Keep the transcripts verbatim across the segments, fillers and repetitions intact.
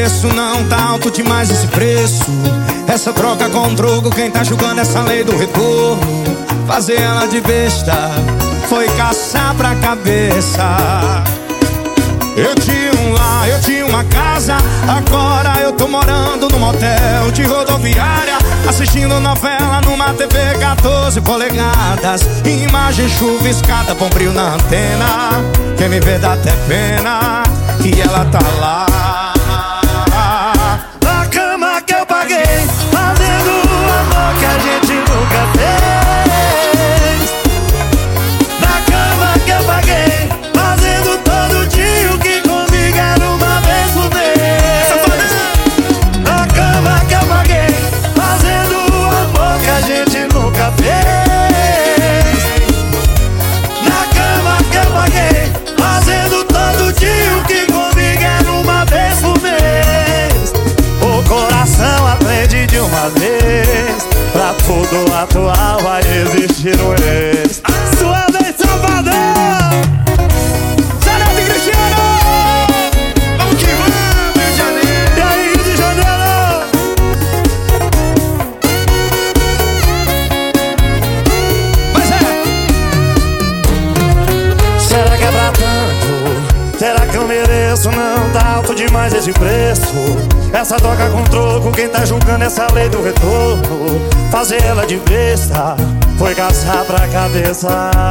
mereço. Não tá alto demais esse preço. Essa troca com troco, quem tá julgando essa lei do retorno. Fazer ela de besta foi caçar pra cabeça. Eu tinha um lar, eu tinha uma casa. Agora eu tô morando num motel de rodoviária, assistindo novela numa T V quatorze polegadas. Imagem chuviscada, bom brilho na antena. Quem me vê dá até pena. E ela tá lá na cama que eu paguei, fazendo o amor que a gente nunca fez. Na cama que eu paguei, fazendo todo dia o que comigo era uma vez por mês. Na cama que eu paguei, fazendo o amor que a gente nunca fez. Na cama que eu paguei, fazendo todo dia o que comigo era uma vez por mês. O coração aprende de uma vez. Pra tudo atual vai existir um ex. Sua vez, Salvador! Sarete e Cristiano! vamos que vamos, Rio de Janeiro! E aí, Rio de Janeiro? Mas é! Será que é pra tanto? Será que eu mereço? Não tá alto demais esse preço. Essa troca com troco, quem tá julgando essa lei do retorno. Fazer ela de besta foi caçar pra cabeça.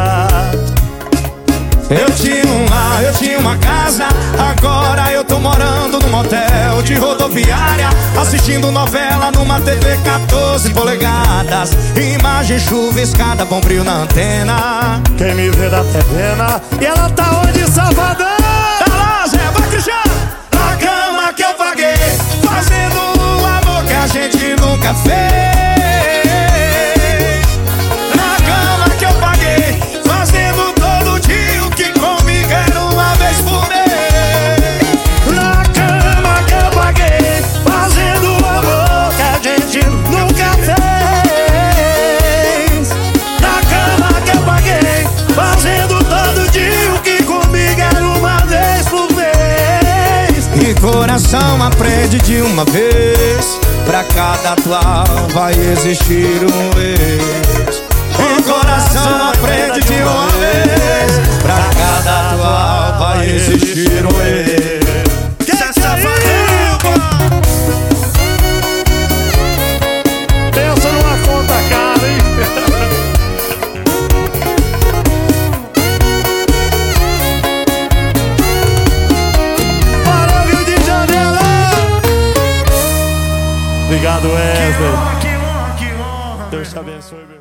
Eu tinha um lar, eu tinha uma casa. Agora eu tô morando num motel de rodoviária, assistindo novela numa T V quatorze polegadas. Imagem chuviscada, bom brilho na antena. Quem me vê dá até pena. E ela tá onde, Salvador? Tá lá, Zé, vai, Cristiano! Na cama que eu paguei, fazendo o amor que a gente nunca fez. Na cama que eu paguei, fazendo todo dia o que comigo era uma vez por mês. Na cama que eu paguei, fazendo o amor que a gente nunca fez. Na cama que eu paguei, fazendo todo dia o que comigo era uma vez por mês. E coração aprende de uma vez. Pra cada atual vai existir um ex. E coração aprende de uma vez. Pra cada atual vai existir um ex. Que é safadinho, pô? Pensa numa conta cara, hein? Para o Rio de Janeiro! Obrigado, Wesley. Que honra, que honra, que honra. Deus te abençoe.